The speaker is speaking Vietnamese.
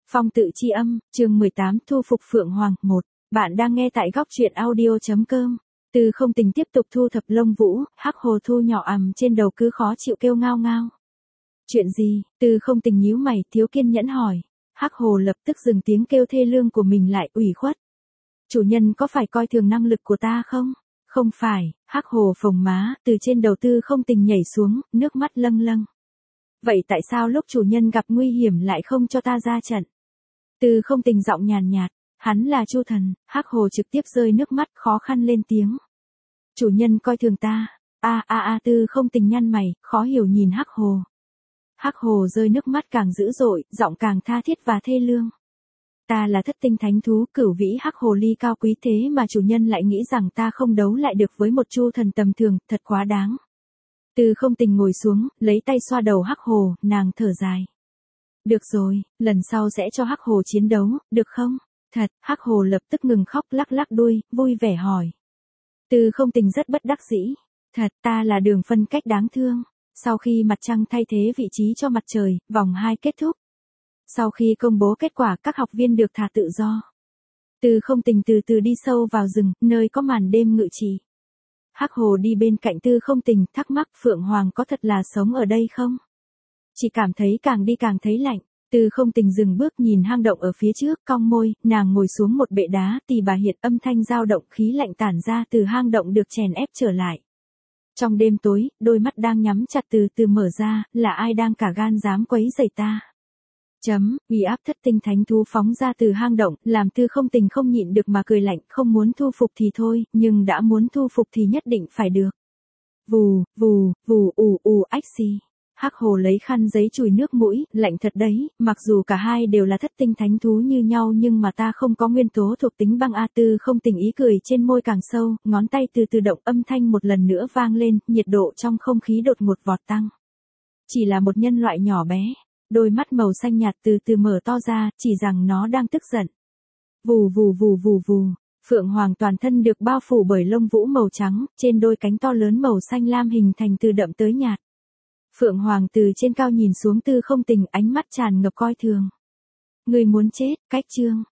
Phong tự chi âm, chương 18 thu phục Phượng Hoàng 1. Bạn đang nghe tại góc truyện audio.com. Từ không tình tiếp tục thu thập lông vũ, hắc hồ thu nhỏ ằm trên đầu cứ khó chịu kêu ngao ngao. Chuyện gì? Từ không tình nhíu mày, thiếu kiên nhẫn hỏi. Hắc hồ lập tức dừng tiếng kêu thê lương của mình lại, ủy khuất. Chủ nhân có phải coi thường năng lực của ta không? Không phải, hắc hồ phồng má, từ trên đầu Tư không tình nhảy xuống, nước mắt lâng lâng. Vậy tại sao lúc chủ nhân gặp nguy hiểm lại không cho ta ra trận? Từ không tình giọng nhàn nhạt, hắn là Chu Thần, hắc hồ trực tiếp rơi nước mắt khó khăn lên tiếng. Chủ nhân coi thường ta, Từ không tình nhăn mày, khó hiểu nhìn hắc hồ. Hắc hồ rơi nước mắt càng dữ dội, giọng càng tha thiết và thê lương. Ta là thất tinh thánh thú, cửu vĩ hắc hồ ly cao quý thế mà chủ nhân lại nghĩ rằng ta không đấu lại được với một Chu Thần tầm thường, thật quá đáng. Từ không tình ngồi xuống, lấy tay xoa đầu hắc hồ, nàng thở dài. Được rồi, lần sau sẽ cho hắc hồ chiến đấu, được không? Thật, hắc hồ lập tức ngừng khóc lắc lắc đuôi, vui vẻ hỏi. Từ không tình rất bất đắc dĩ. Thật, ta là đường phân cách đáng thương. Sau khi mặt trăng thay thế vị trí cho mặt trời, vòng 2 kết thúc. Sau khi công bố kết quả, các học viên được thả tự do. Từ không tình từ từ đi sâu vào rừng, nơi có màn đêm ngự trị. Hắc hồ đi bên cạnh Tư không tình, thắc mắc Phượng Hoàng có thật là sống ở đây không? Chỉ cảm thấy càng đi càng thấy lạnh. Tư không tình dừng bước nhìn hang động ở phía trước, cong môi, nàng ngồi xuống một bệ đá, tỳ bà hiện âm thanh dao động, khí lạnh tản ra từ hang động được chèn ép trở lại. Trong đêm tối, đôi mắt đang nhắm chặt từ từ mở ra, là ai đang cả gan dám quấy rầy ta? Uy áp thất tinh thánh thú phóng ra từ hang động, làm Tư không tình không nhịn được mà cười lạnh, không muốn thu phục thì thôi, nhưng đã muốn thu phục thì nhất định phải được. Vù, vù, vù, ách xì. Hắc hồ lấy khăn giấy chùi nước mũi, lạnh thật đấy, mặc dù cả hai đều là thất tinh thánh thú như nhau nhưng mà ta không có nguyên tố thuộc tính băng. Tư không tình ý cười trên môi càng sâu, ngón tay từ từ động, âm thanh một lần nữa vang lên, nhiệt độ trong không khí đột ngột vọt tăng. Chỉ là một nhân loại nhỏ bé. Đôi mắt màu xanh nhạt từ từ mở to ra, chỉ rằng nó đang tức giận. Vù vù vù vù vù, Phượng Hoàng toàn thân được bao phủ bởi lông vũ màu trắng, trên đôi cánh to lớn màu xanh lam hình thành từ đậm tới nhạt. Phượng Hoàng từ trên cao nhìn xuống Tư không tình, ánh mắt tràn ngập coi thường. Người muốn chết, cách chương.